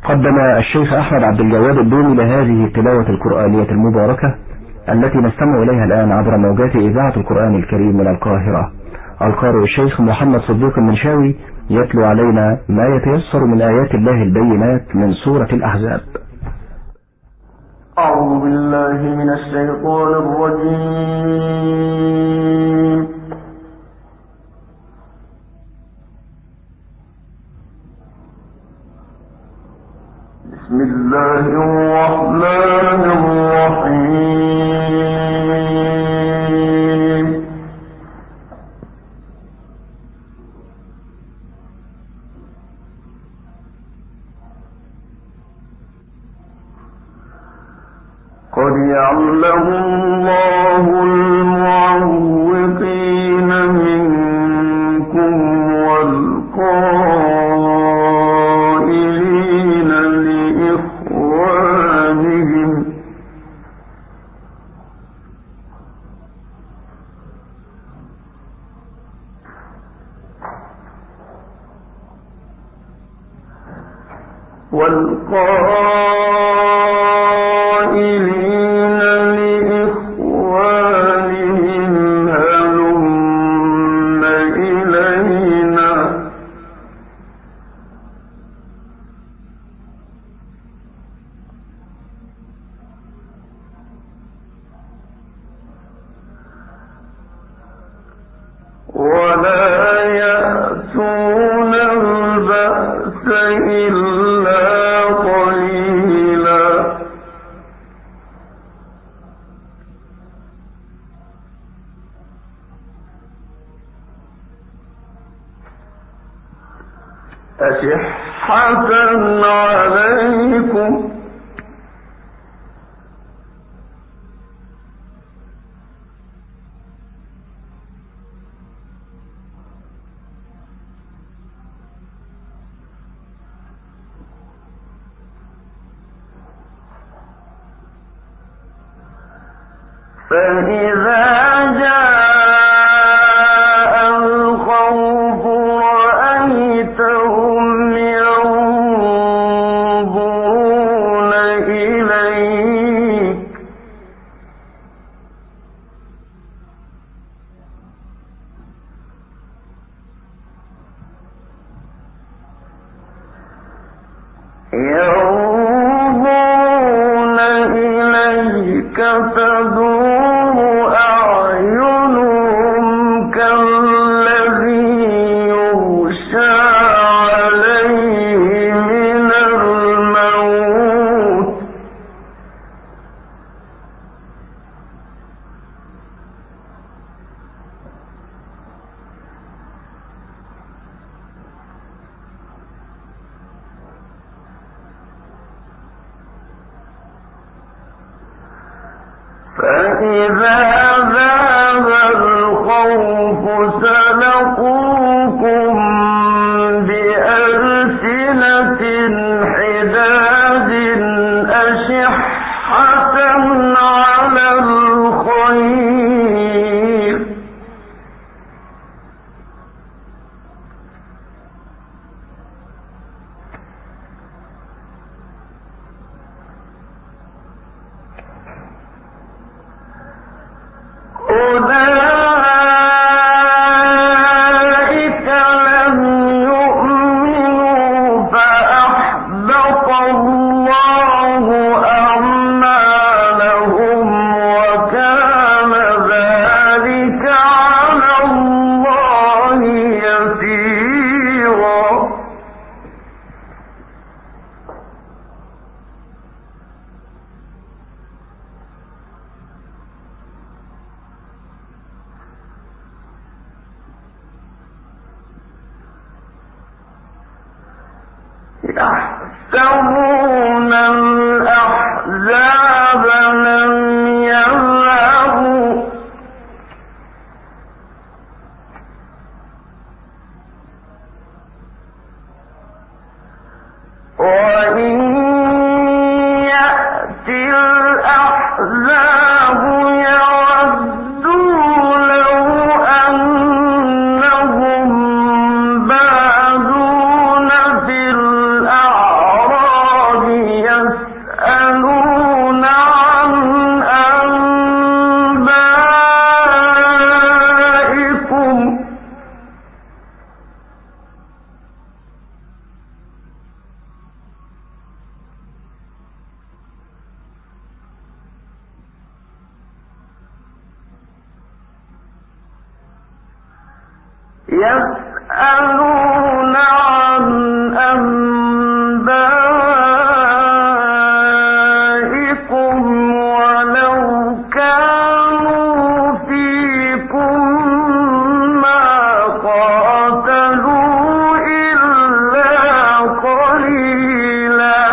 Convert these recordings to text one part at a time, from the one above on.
قدم الشيخ أحمد عبد الجواد الدومي لهذه التلاوة القرآنية المباركة التي نستمع إليها الآن عبر موجات إذاعة القرآن الكريم من القاهرة. القارئ الشيخ محمد صديق المنشاوي يتلو علينا ما يتيسر من آيات الله البينات من سورة الأحزاب. أعوذ بالله من الشيطان الرجيم. بسم الله الرحمن الرحيم. قد يعلم الله المعوقين منكم والقائلين لإخوانهم هلم إلينا ولا يأتون البأس إلا قليلا أشحة عليكم فإذا جاء الخوف رأيتهم ينظرون إليك تدور أعينهم كالذي يغشى عليه من الموت فإذا ذهب الخوف سلقوكم بألسنة حداد أشحة على الخير أولئك لم يؤمنوا فأحبط الله أعمالهم وكان ذلك على الله يسيرا يحسبون الأحزاب لم يذهبوا وإن يأتي الأحزاب يودوا لو أنهم بادون في الأعراب يسألون عن أنبائكم ولو كانوا فيكم ما قاتلوا إلا قليلا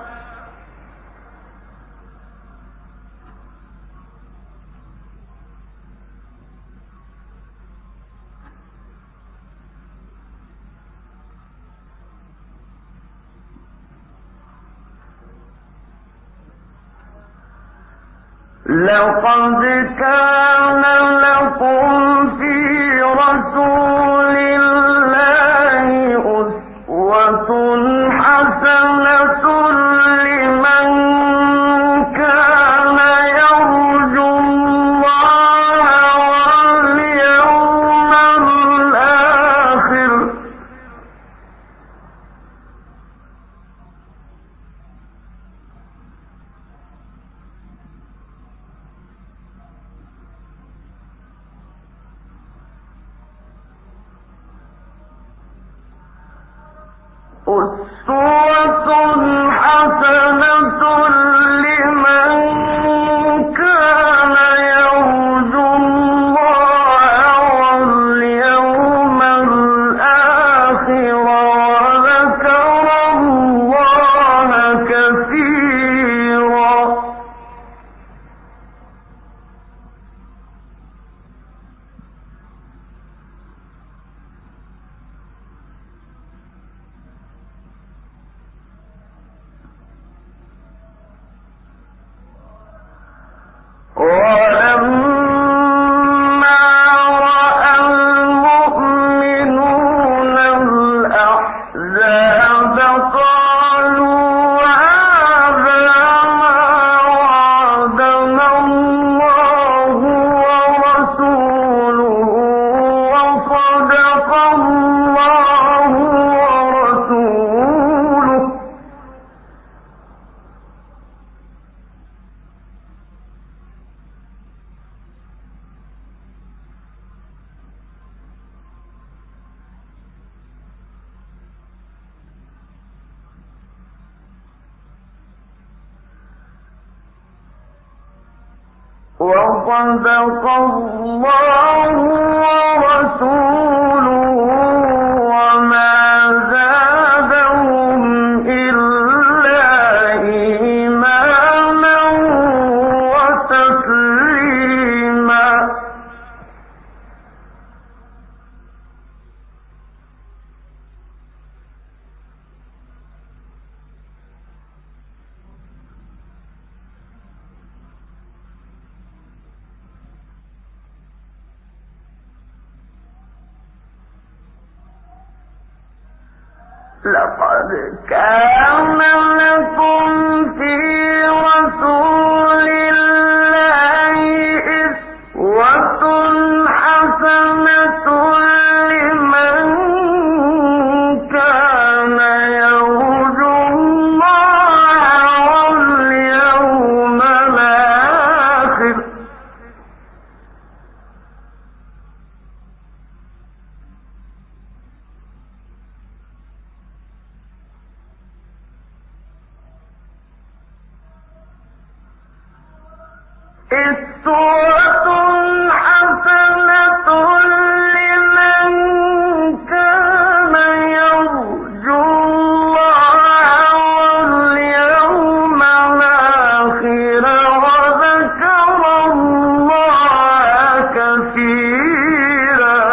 لقد كان لكم في رسول الله أسوة حسنة لمن كان يرجو الله واليوم الآخر أسوة حسنة لمن كان يرجو الله واليوم الآخر وذكر الله كثيرا ولما رأى المؤمنون الأحزاب قالوا هذا ما وعدنا الله ورسوله وصدق الله ورسوله وصدق الله ورسوله وما زادهم إلا إيمانا وتسليما لقد كان لكم في رسول الله أسوة حسنة لمن كان يرجو الله واليوم الآخر أسوة حسنة لمن كان يرجو الله واليوم الآخر وذكر الله كثيرا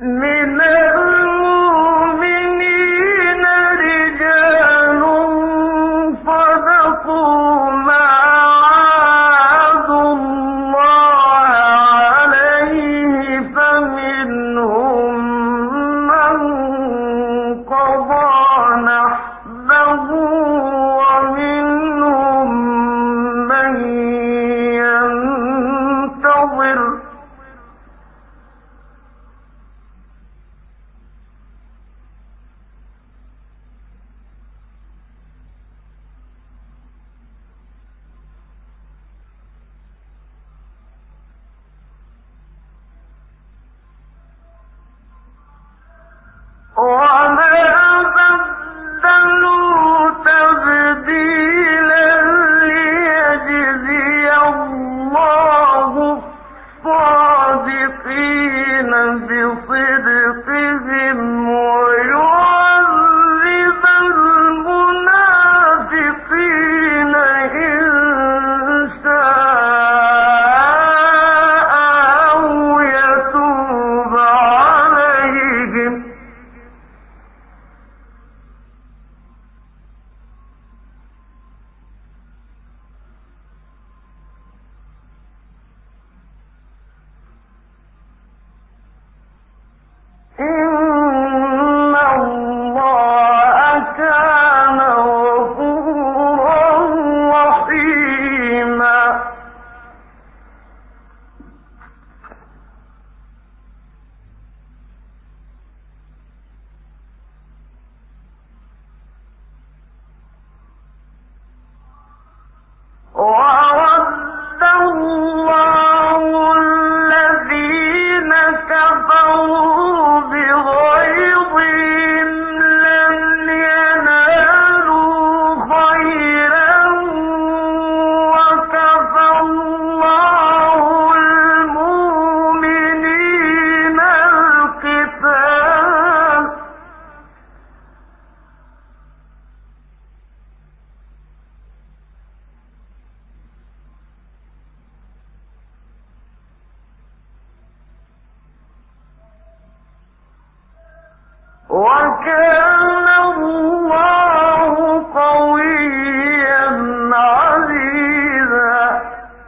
وكان الله قويا عزيزا.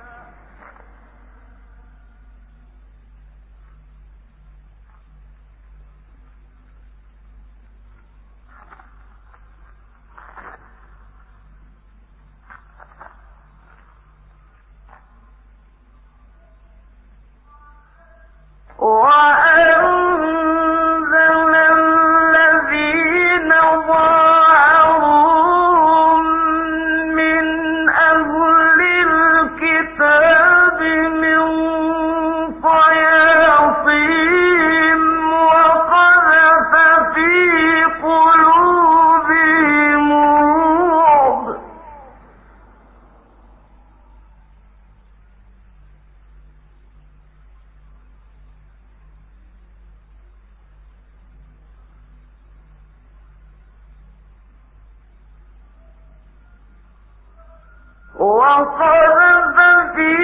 وقذف في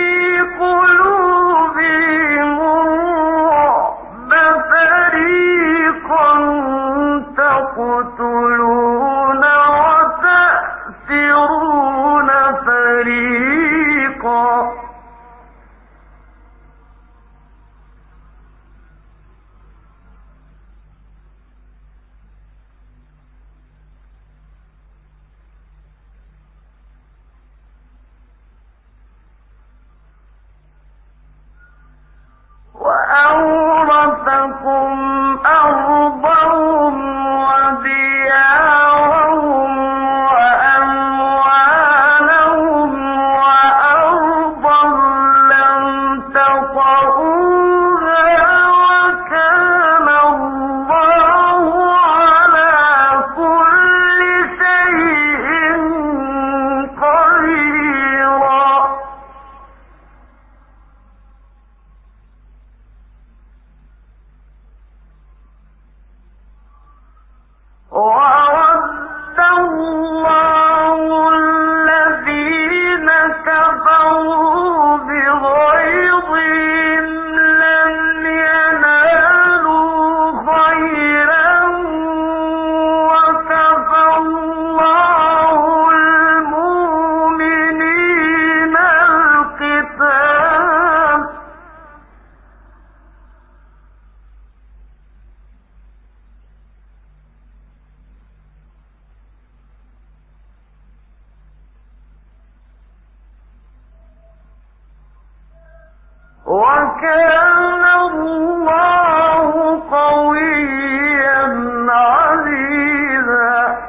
قلوبهم الرعب فريقا تقتلون وتأسرون فريقا. وأورثكم أرضهم وديارهم وأموالهم وأرضا لم تطئوها وكان الله على كل شيء قديرا. وكان الله قويا عزيزا.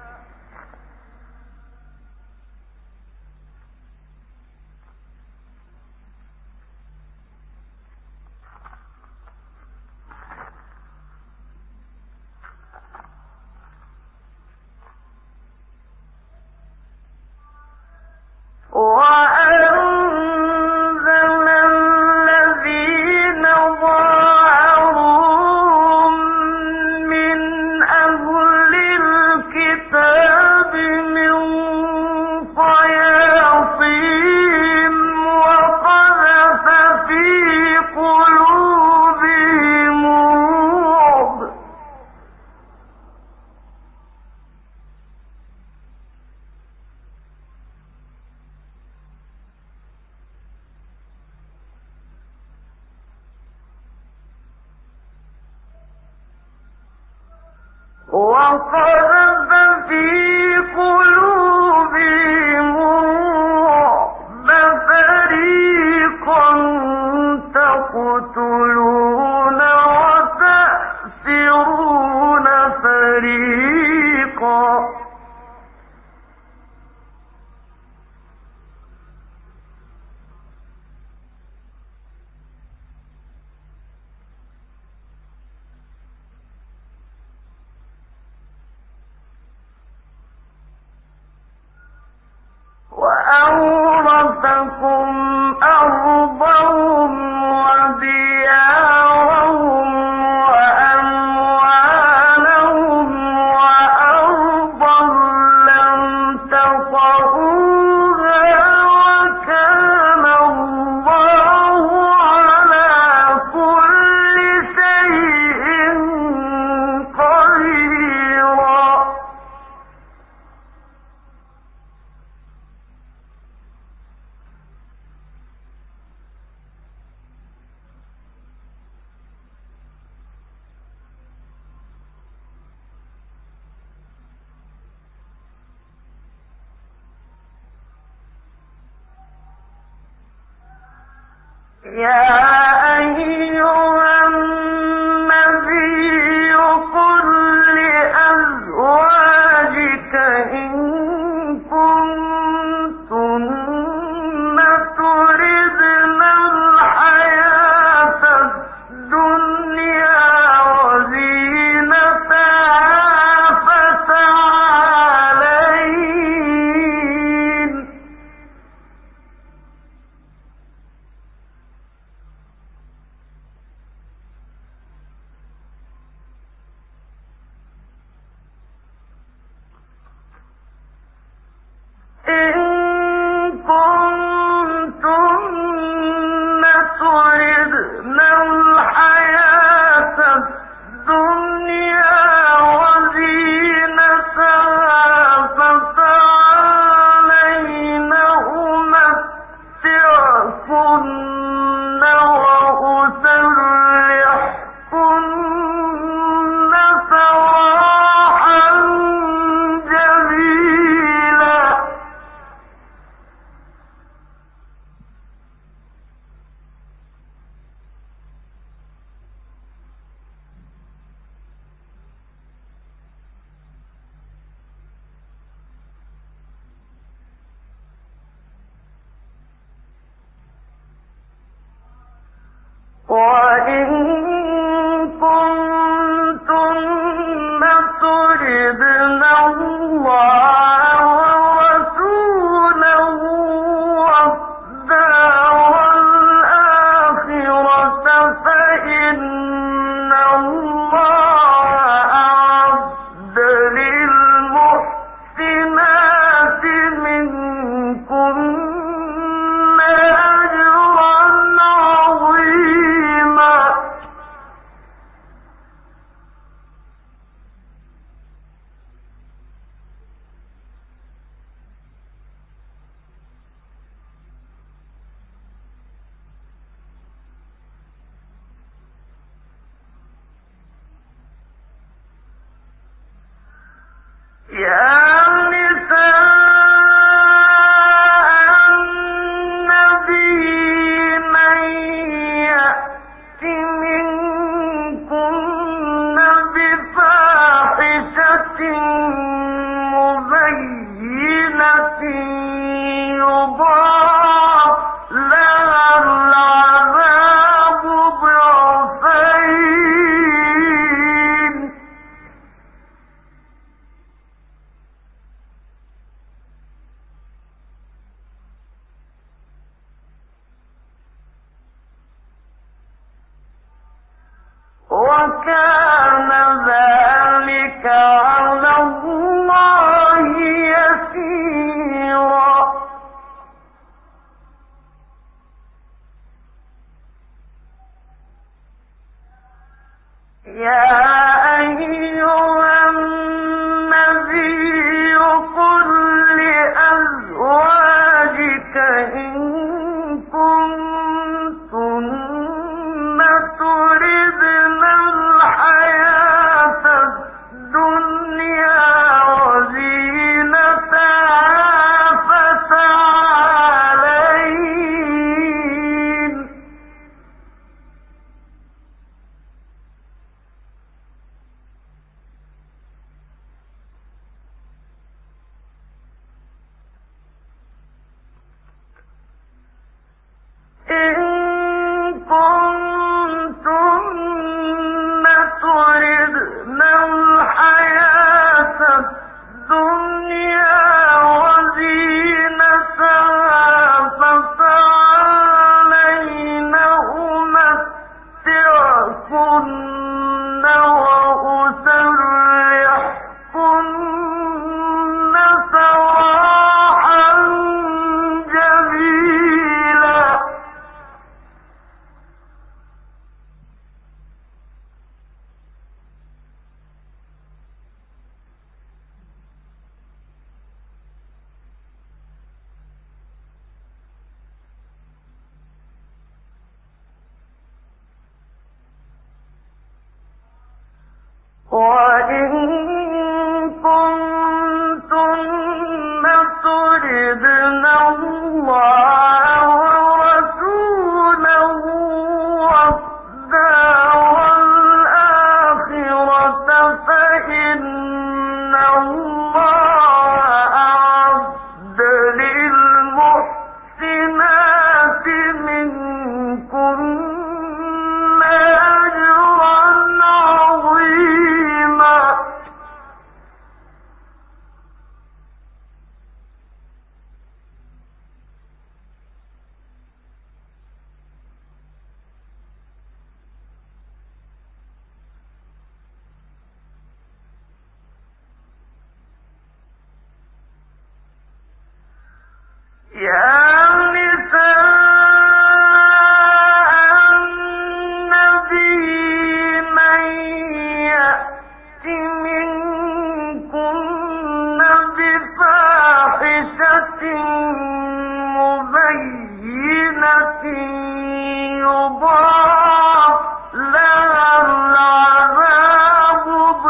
وقذف في قلوبهم الرعب فريقا تقتلون وتأسرون فريقا. وأورثكم أرضهم وديارهم وأموالهم وأرضا لم تطئوها وكان الله على كل شيء قديرا. يا أيها النبي قل لأزواجك إن كنتن تردن الحياة الدنيا وزينتها فتعالين. إن كنتن تردن الحياة الدنيا وزينتها فتعالين أمتعكن وأسرحكن سراحا جميلا. وإن كنتن تردن الله ورسوله والدار الآخرة فإن الله أعد للمحسنات منكن أجرا عظيما. يا نساء النبي من وإن كنتن تردن الله ورسوله والدار الآخرة فإن الله أعد للمحسنات منكن أجرا عظيما. يا نساء النبي من يأت منكن بفاحشة مبينة يضاعف لها العذاب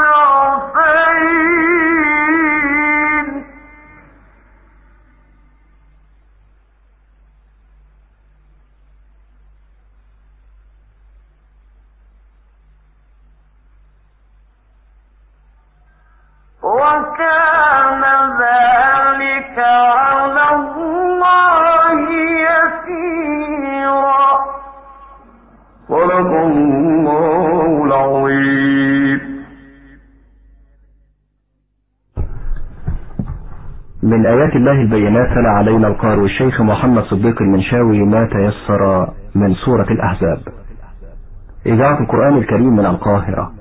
ضعفين وكان ذلك على الله يسيرا. صدق الله العظيم. من آيات الله البينات تلا علينا القارئ الشيخ محمد صديق المنشاوي ما تيسر من سورة الأحزاب. إذاعة القرآن الكريم من القاهرة.